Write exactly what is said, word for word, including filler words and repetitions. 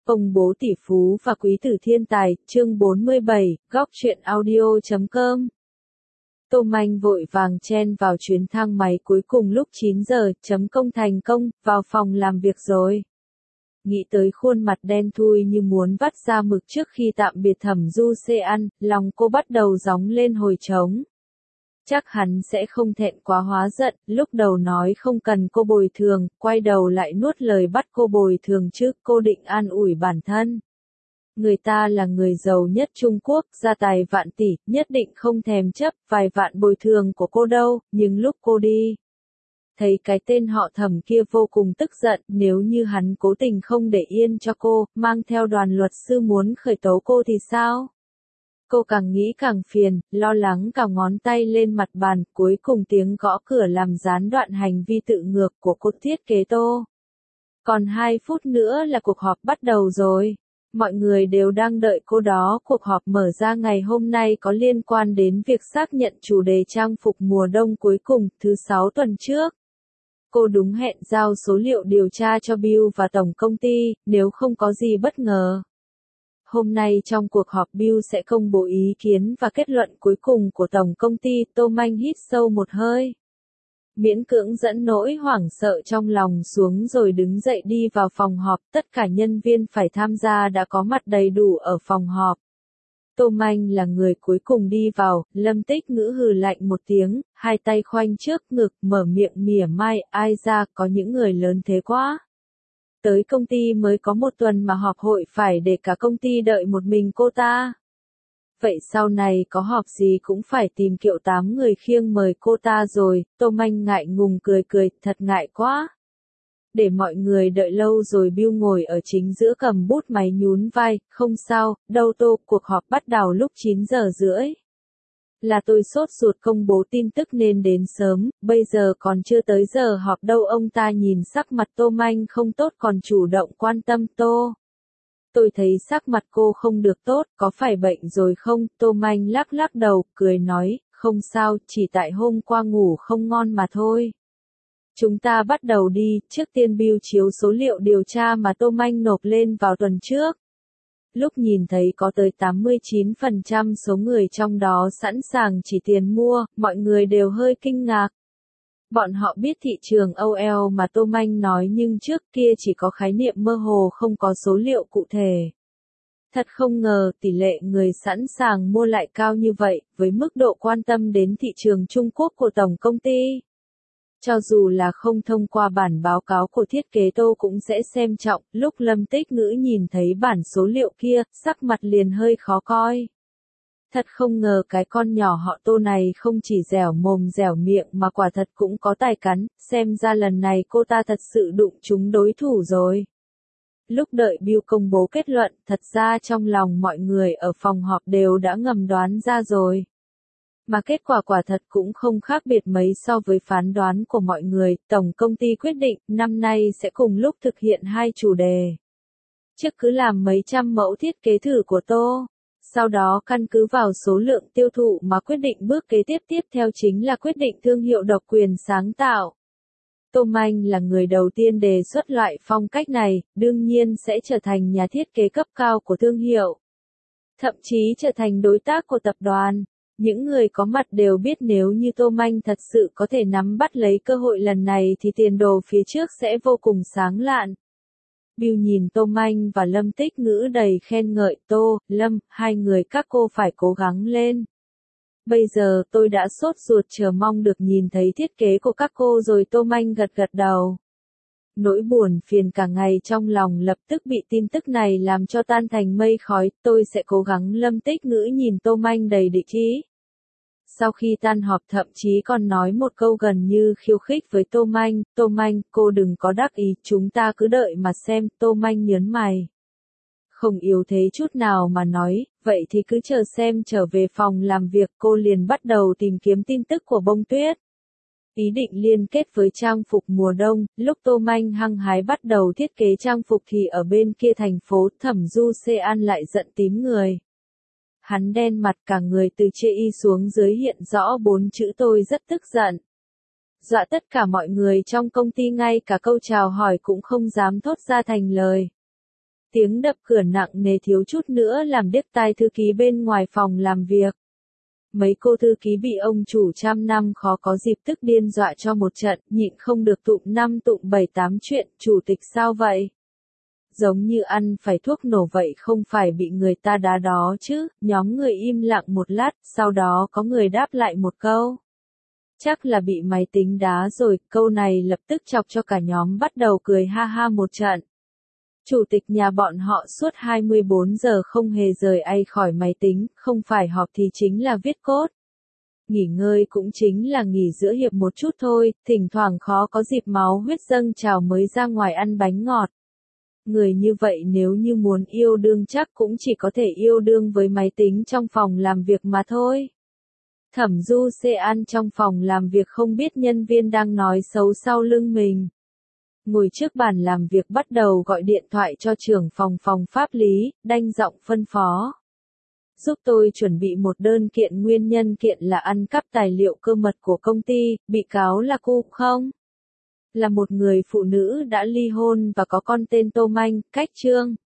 Công bố tỷ phú và quý tử thiên tài, chương bốn mươi bảy, góc truyện audio chấm com. Tô Manh vội vàng chen vào chuyến thang máy cuối cùng lúc chín giờ, chấm công thành công, vào phòng làm việc rồi. Nghĩ tới khuôn mặt đen thui như muốn vắt ra mực trước khi tạm biệt Thẩm Du Xê Ăn, lòng cô bắt đầu gióng lên hồi trống. Chắc hắn sẽ không thẹn quá hóa giận, lúc đầu nói không cần cô bồi thường, quay đầu lại nuốt lời bắt cô bồi thường chứ, cô định an ủi bản thân. Người ta là người giàu nhất Trung Quốc, gia tài vạn tỷ, nhất định không thèm chấp vài vạn bồi thường của cô đâu, nhưng lúc cô đi. Thấy cái tên họ Thẩm kia vô cùng tức giận, nếu như hắn cố tình không để yên cho cô, mang theo đoàn luật sư muốn khởi tố cô thì sao? Cô càng nghĩ càng phiền, lo lắng cào ngón tay lên mặt bàn, cuối cùng tiếng gõ cửa làm gián đoạn hành vi tự ngược của cô thiết kế Tô. Còn hai phút nữa là cuộc họp bắt đầu rồi. Mọi người đều đang đợi cô đó. Cuộc họp mở ra ngày hôm nay có liên quan đến việc xác nhận chủ đề trang phục mùa đông cuối cùng, thứ sáu tuần trước. Cô đúng hẹn giao số liệu điều tra cho Bill và tổng công ty, nếu không có gì bất ngờ. Hôm nay trong cuộc họp Bill sẽ công bố ý kiến và kết luận cuối cùng của tổng công ty. Tô Manh hít sâu một hơi. Miễn cưỡng dẫn nỗi hoảng sợ trong lòng xuống rồi đứng dậy đi vào phòng họp. Tất cả nhân viên phải tham gia đã có mặt đầy đủ ở phòng họp. Tô Manh là người cuối cùng đi vào, Lâm Tích Ngữ hừ lạnh một tiếng, hai tay khoanh trước ngực, mở miệng mỉa mai, ai ra, có những người lớn thế quá. Tới công ty mới có một tuần mà họp hội phải để cả công ty đợi một mình cô ta. Vậy sau này có họp gì cũng phải tìm kiệu tám người khiêng mời cô ta rồi. Tô Manh ngại ngùng cười cười, thật ngại quá. Để mọi người đợi lâu rồi. Bill ngồi ở chính giữa cầm bút máy nhún vai, không sao, đâu Tô, cuộc họp bắt đầu lúc chín giờ rưỡi. Là tôi sốt ruột công bố tin tức nên đến sớm, bây giờ còn chưa tới giờ họp đâu. Ông ta nhìn sắc mặt Tô Manh không tốt còn chủ động quan tâm Tô. Tôi thấy sắc mặt cô không được tốt, có phải bệnh rồi không? Tô Manh lắc lắc đầu, cười nói, không sao, chỉ tại hôm qua ngủ không ngon mà thôi. Chúng ta bắt đầu đi, trước tiên Bill chiếu số liệu điều tra mà Tô Manh nộp lên vào tuần trước. Lúc nhìn thấy có tới tám mươi chín phần trăm số người trong đó sẵn sàng chỉ tiền mua, mọi người đều hơi kinh ngạc. Bọn họ biết thị trường o lờ mà Tô Manh nói nhưng trước kia chỉ có khái niệm mơ hồ không có số liệu cụ thể. Thật không ngờ tỷ lệ người sẵn sàng mua lại cao như vậy, với mức độ quan tâm đến thị trường Trung Quốc của tổng công ty. Cho dù là không thông qua bản báo cáo của thiết kế Tô cũng sẽ xem trọng, lúc Lâm Tích Ngữ nhìn thấy bản số liệu kia, sắc mặt liền hơi khó coi. Thật không ngờ cái con nhỏ họ Tô này không chỉ dẻo mồm dẻo miệng mà quả thật cũng có tài cắn, xem ra lần này cô ta thật sự đụng trúng đối thủ rồi. Lúc đợi Bill công bố kết luận, thật ra trong lòng mọi người ở phòng họp đều đã ngầm đoán ra rồi. Mà kết quả quả thật cũng không khác biệt mấy so với phán đoán của mọi người. Tổng công ty quyết định, năm nay sẽ cùng lúc thực hiện hai chủ đề. Trước cứ làm mấy trăm mẫu thiết kế thử của Tô. Sau đó căn cứ vào số lượng tiêu thụ mà quyết định bước kế tiếp tiếp theo chính là quyết định thương hiệu độc quyền sáng tạo. Tô Manh là người đầu tiên đề xuất loại phong cách này, đương nhiên sẽ trở thành nhà thiết kế cấp cao của thương hiệu. Thậm chí trở thành đối tác của tập đoàn. Những người có mặt đều biết nếu như Tô Manh thật sự có thể nắm bắt lấy cơ hội lần này thì tiền đồ phía trước sẽ vô cùng sáng lạn. Bill nhìn Tô Manh và Lâm Tích Ngữ đầy khen ngợi. Tô, Lâm, hai người các cô phải cố gắng lên. Bây giờ tôi đã sốt ruột chờ mong được nhìn thấy thiết kế của các cô rồi. Tô Manh gật gật đầu. Nỗi buồn phiền cả ngày trong lòng lập tức bị tin tức này làm cho tan thành mây khói. Tôi sẽ cố gắng. Lâm Tích Ngữ nhìn Tô Manh đầy địch ý. Sau khi tan họp thậm chí còn nói một câu gần như khiêu khích với Tô Manh, Tô Manh, cô đừng có đắc ý, chúng ta cứ đợi mà xem. Tô Manh nhớn mày. Không yếu thế chút nào mà nói, vậy thì cứ chờ xem. Trở về phòng làm việc cô liền bắt đầu tìm kiếm tin tức của Bông Tuyết. Ý định liên kết với trang phục mùa đông, lúc Tô Manh hăng hái bắt đầu thiết kế trang phục thì ở bên kia thành phố Thẩm Du Xê An lại giận tím người. Hắn đen mặt cả người từ chê y xuống dưới hiện rõ bốn chữ tôi rất tức giận. Dọa tất cả mọi người trong công ty ngay cả câu chào hỏi cũng không dám thốt ra thành lời. Tiếng đập cửa nặng nề thiếu chút nữa làm điếc tai thư ký bên ngoài phòng làm việc. Mấy cô thư ký bị ông chủ trăm năm khó có dịp tức điên dọa cho một trận, nhịn không được tụng năm tụng bảy tám chuyện, chủ tịch sao vậy? Giống như ăn phải thuốc nổ vậy, không phải bị người ta đá đó chứ. Nhóm người im lặng một lát, sau đó có người đáp lại một câu. Chắc là bị máy tính đá rồi, câu này lập tức chọc cho cả nhóm bắt đầu cười ha ha một trận. Chủ tịch nhà bọn họ suốt hai mươi bốn giờ không hề rời ai khỏi máy tính, không phải họp thì chính là viết code. Nghỉ ngơi cũng chính là nghỉ giữa hiệp một chút thôi, thỉnh thoảng khó có dịp máu huyết dâng trào mới ra ngoài ăn bánh ngọt. Người như vậy nếu như muốn yêu đương chắc cũng chỉ có thể yêu đương với máy tính trong phòng làm việc mà thôi. Thẩm Du xê ăn trong phòng làm việc không biết nhân viên đang nói xấu sau lưng mình. Ngồi trước bàn làm việc bắt đầu gọi điện thoại cho trưởng phòng phòng pháp lý, đanh giọng phân phó. Giúp tôi chuẩn bị một đơn kiện, nguyên nhân kiện là ăn cắp tài liệu cơ mật của công ty, bị cáo là cô không? Là một người phụ nữ đã ly hôn và có con tên Tô Manh, cách Trương.